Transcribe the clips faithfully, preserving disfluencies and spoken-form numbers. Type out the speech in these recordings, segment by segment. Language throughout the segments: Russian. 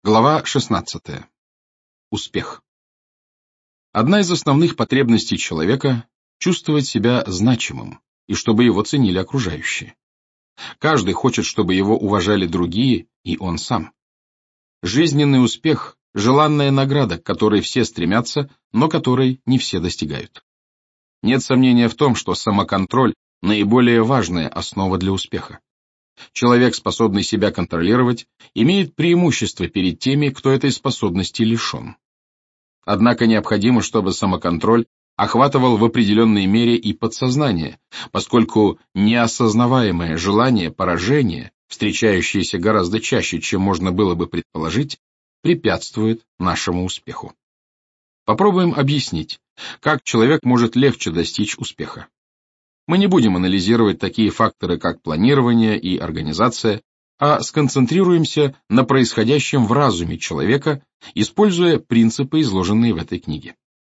Глава шестнадцатая. Успех. Одна из основных потребностей человека — чувствовать себя значимым, и чтобы его ценили окружающие. Каждый хочет, чтобы его уважали другие, и он сам. Жизненный успех — желанная награда, к которой все стремятся, но которой не все достигают. Нет сомнения в том, что самоконтроль — наиболее важная основа для успеха. Человек, способный себя контролировать, имеет преимущество перед теми, кто этой способности лишен. Однако необходимо, чтобы самоконтроль охватывал в определенной мере и подсознание, поскольку неосознаваемое желание поражения, встречающееся гораздо чаще, чем можно было бы предположить, препятствует нашему успеху. Попробуем объяснить, как человек может легче достичь успеха. Мы не будем анализировать такие факторы, как планирование и организация, а сконцентрируемся на происходящем в разуме человека, используя принципы, изложенные в этой книге.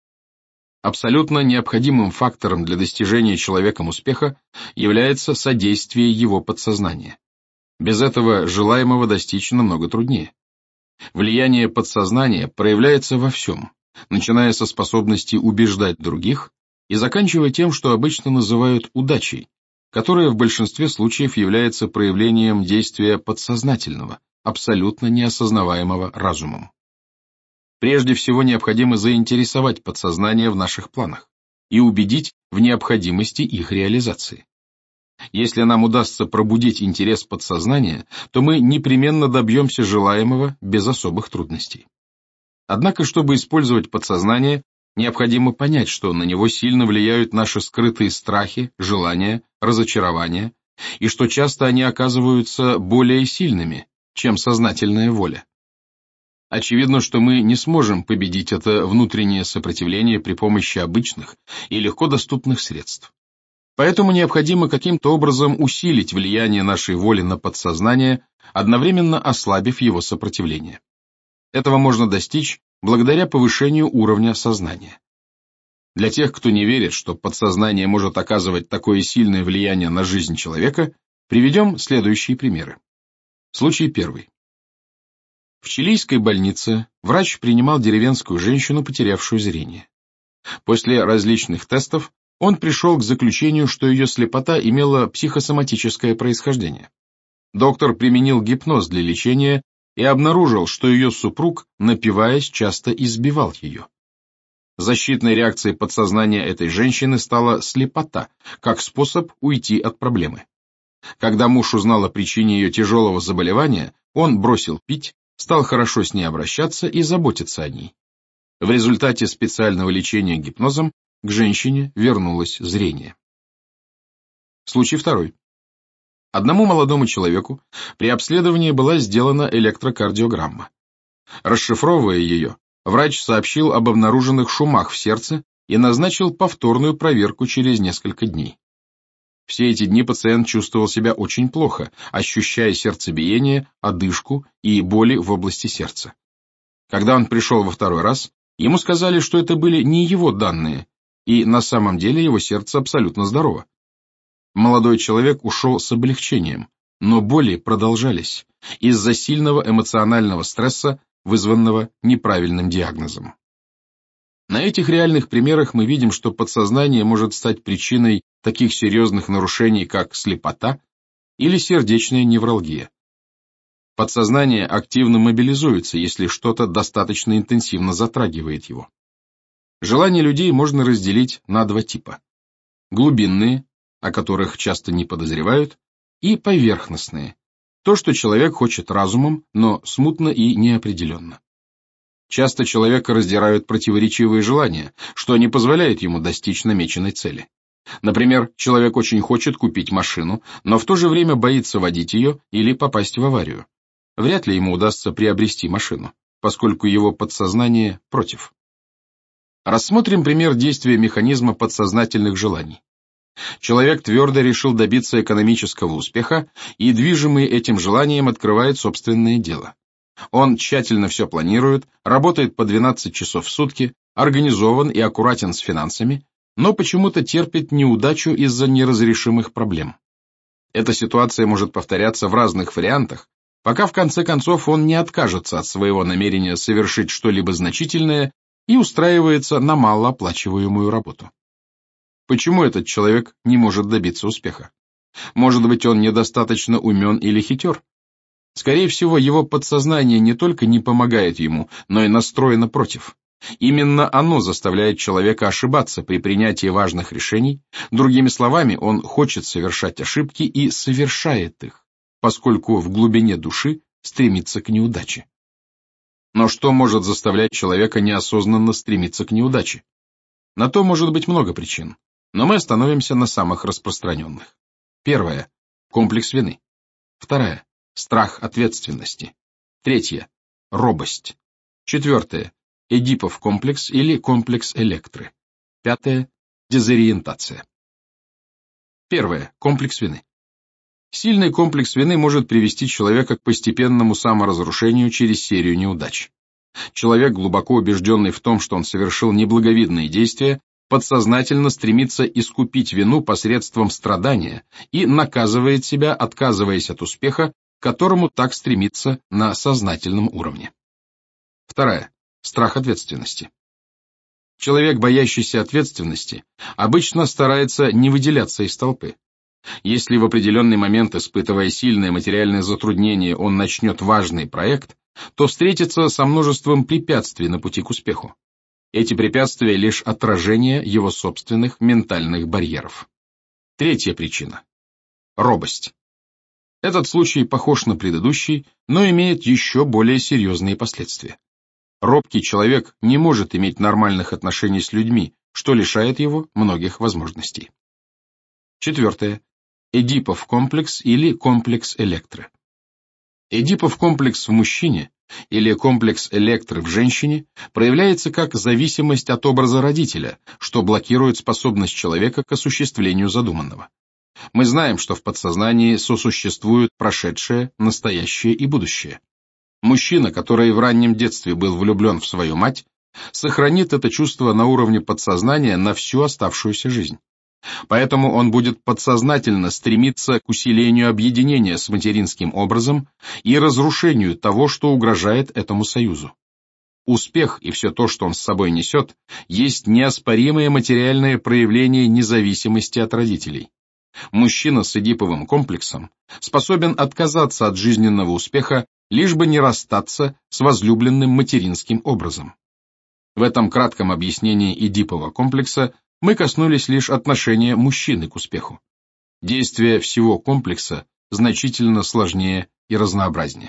Абсолютно необходимым фактором для достижения человеком успеха является содействие его подсознания. Без этого желаемого достичь намного труднее. Влияние подсознания проявляется во всем, начиная со способности убеждать других и заканчивая тем, что обычно называют удачей, которая в большинстве случаев является проявлением действия подсознательного, абсолютно неосознаваемого разумом. Прежде всего необходимо заинтересовать подсознание в наших планах и убедить в необходимости их реализации. Если нам удастся пробудить интерес подсознания, то мы непременно добьемся желаемого без особых трудностей. Однако, чтобы использовать подсознание, необходимо понять, что на него сильно влияют наши скрытые страхи, желания, разочарования, и что часто они оказываются более сильными, чем сознательная воля. Очевидно, что мы не сможем победить это внутреннее сопротивление при помощи обычных и легко доступных средств. Поэтому необходимо каким-то образом усилить влияние нашей воли на подсознание, одновременно ослабив его сопротивление. Этого можно достичь благодаря повышению уровня сознания. Для тех, кто не верит, что подсознание может оказывать такое сильное влияние на жизнь человека, приведем следующие примеры. Случай первый. В чилийской больнице врач принимал деревенскую женщину, потерявшую зрение. После различных тестов он пришел к заключению, что ее слепота имела психосоматическое происхождение. Доктор применил гипноз для лечения и обнаружил, что ее супруг, напиваясь, часто избивал ее. Защитной реакцией подсознания этой женщины стала слепота, как способ уйти от проблемы. Когда муж узнал о причине ее тяжелого заболевания, он бросил пить, стал хорошо с ней обращаться и заботиться о ней. В результате специального лечения гипнозом к женщине вернулось зрение. Случай второй. Одному молодому человеку при обследовании была сделана электрокардиограмма. Расшифровывая ее, врач сообщил об обнаруженных шумах в сердце и назначил повторную проверку через несколько дней. Все эти дни пациент чувствовал себя очень плохо, ощущая сердцебиение, одышку и боли в области сердца. Когда он пришел во второй раз, ему сказали, что это были не его данные, и на самом деле его сердце абсолютно здорово. Молодой человек ушел с облегчением, но боли продолжались из-за сильного эмоционального стресса, вызванного неправильным диагнозом. На этих реальных примерах мы видим, что подсознание может стать причиной таких серьезных нарушений, как слепота или сердечная невралгия. Подсознание активно мобилизуется, если что-то достаточно интенсивно затрагивает его. Желания людей можно разделить на два типа: глубинные, о которых часто не подозревают, и поверхностные, то, что человек хочет разумом, но смутно и неопределенно. Часто человека раздирают противоречивые желания, что не позволяет ему достичь намеченной цели. Например, человек очень хочет купить машину, но в то же время боится водить ее или попасть в аварию. Вряд ли ему удастся приобрести машину, поскольку его подсознание против. Рассмотрим пример действия механизма подсознательных желаний. Человек твердо решил добиться экономического успеха и, движимый этим желанием, открывает собственное дело. Он тщательно все планирует, работает по двенадцать часов в сутки, организован и аккуратен с финансами, но почему-то терпит неудачу из-за неразрешимых проблем. Эта ситуация может повторяться в разных вариантах, пока в конце концов он не откажется от своего намерения совершить что-либо значительное и устраивается на малооплачиваемую работу. Почему этот человек не может добиться успеха? Может быть, он недостаточно умен или хитер? Скорее всего, его подсознание не только не помогает ему, но и настроено против. Именно оно заставляет человека ошибаться при принятии важных решений. Другими словами, он хочет совершать ошибки и совершает их, поскольку в глубине души стремится к неудаче. Но что может заставлять человека неосознанно стремиться к неудаче? На то может быть много причин, но мы остановимся на самых распространенных. Первое – комплекс вины. Второе – страх ответственности. Третье – робость. Четвертое – Эдипов комплекс или комплекс Электры. Пятое – дезориентация. Первое – комплекс вины. Сильный комплекс вины может привести человека к постепенному саморазрушению через серию неудач. Человек, глубоко убежденный в том, что он совершил неблаговидные действия, подсознательно стремится искупить вину посредством страдания и наказывает себя, отказываясь от успеха, к которому так стремится на сознательном уровне. Второе. Страх ответственности. Человек, боящийся ответственности, обычно старается не выделяться из толпы. Если в определенный момент, испытывая сильное материальное затруднение, он начнет важный проект, то встретится со множеством препятствий на пути к успеху. Эти препятствия — лишь отражение его собственных ментальных барьеров. Третья причина – робость. Этот случай похож на предыдущий, но имеет еще более серьезные последствия. Робкий человек не может иметь нормальных отношений с людьми, что лишает его многих возможностей. Четвертое. Эдипов комплекс или комплекс Электры. Эдипов комплекс в мужчине или комплекс Электры в женщине проявляется как зависимость от образа родителя, что блокирует способность человека к осуществлению задуманного. Мы знаем, что в подсознании сосуществуют прошедшее, настоящее и будущее. Мужчина, который в раннем детстве был влюблен в свою мать, сохранит это чувство на уровне подсознания на всю оставшуюся жизнь. Поэтому он будет подсознательно стремиться к усилению объединения с материнским образом и разрушению того, что угрожает этому союзу. Успех и все то, что он с собой несет, есть неоспоримое материальное проявление независимости от родителей. Мужчина с эдиповым комплексом способен отказаться от жизненного успеха, лишь бы не расстаться с возлюбленным материнским образом. В этом кратком объяснении эдипового комплекса мы коснулись лишь отношения мужчины к успеху. Действие всего комплекса значительно сложнее и разнообразнее.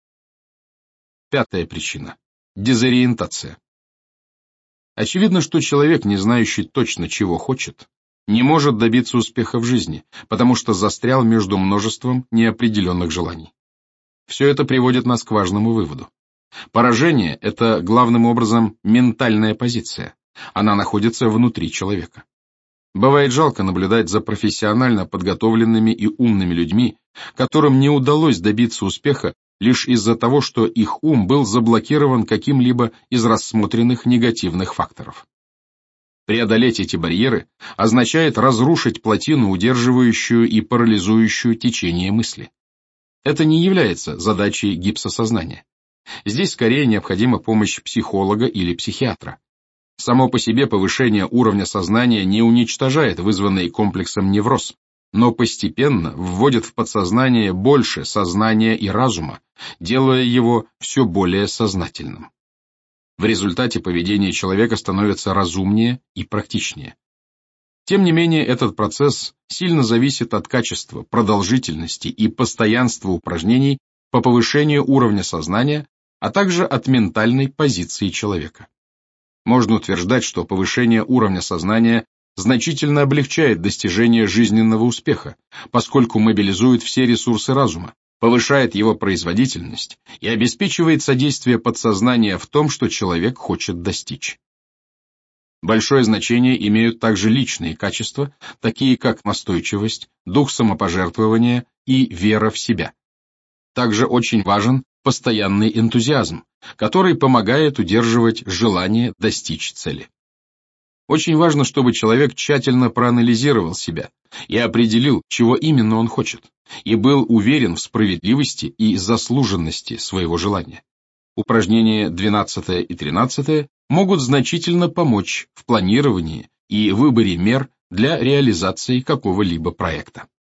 Пятая причина – дезориентация. Очевидно, что человек, не знающий точно, чего хочет, не может добиться успеха в жизни, потому что застрял между множеством неопределенных желаний. Все это приводит нас к важному выводу. Поражение – это главным образом ментальная позиция. Она находится внутри человека. Бывает жалко наблюдать за профессионально подготовленными и умными людьми, которым не удалось добиться успеха лишь из-за того, что их ум был заблокирован каким-либо из рассмотренных негативных факторов. Преодолеть эти барьеры означает разрушить плотину, удерживающую и парализующую течение мысли. Это не является задачей гипсосознания. Здесь скорее необходима помощь психолога или психиатра. Само по себе повышение уровня сознания не уничтожает вызванный комплексом невроз, но постепенно вводит в подсознание больше сознания и разума, делая его все более сознательным. В результате поведение человека становится разумнее и практичнее. Тем не менее, этот процесс сильно зависит от качества, продолжительности и постоянства упражнений по повышению уровня сознания, а также от ментальной позиции человека. Можно утверждать, что повышение уровня сознания значительно облегчает достижение жизненного успеха, поскольку мобилизует все ресурсы разума, повышает его производительность и обеспечивает содействие подсознания в том, что человек хочет достичь. Большое значение имеют также личные качества, такие как настойчивость, дух самопожертвования и вера в себя. Также очень важен постоянный энтузиазм, который помогает удерживать желание достичь цели. Очень важно, чтобы человек тщательно проанализировал себя и определил, чего именно он хочет, и был уверен в справедливости и заслуженности своего желания. Упражнения двенадцатое и тринадцатое могут значительно помочь в планировании и выборе мер для реализации какого-либо проекта.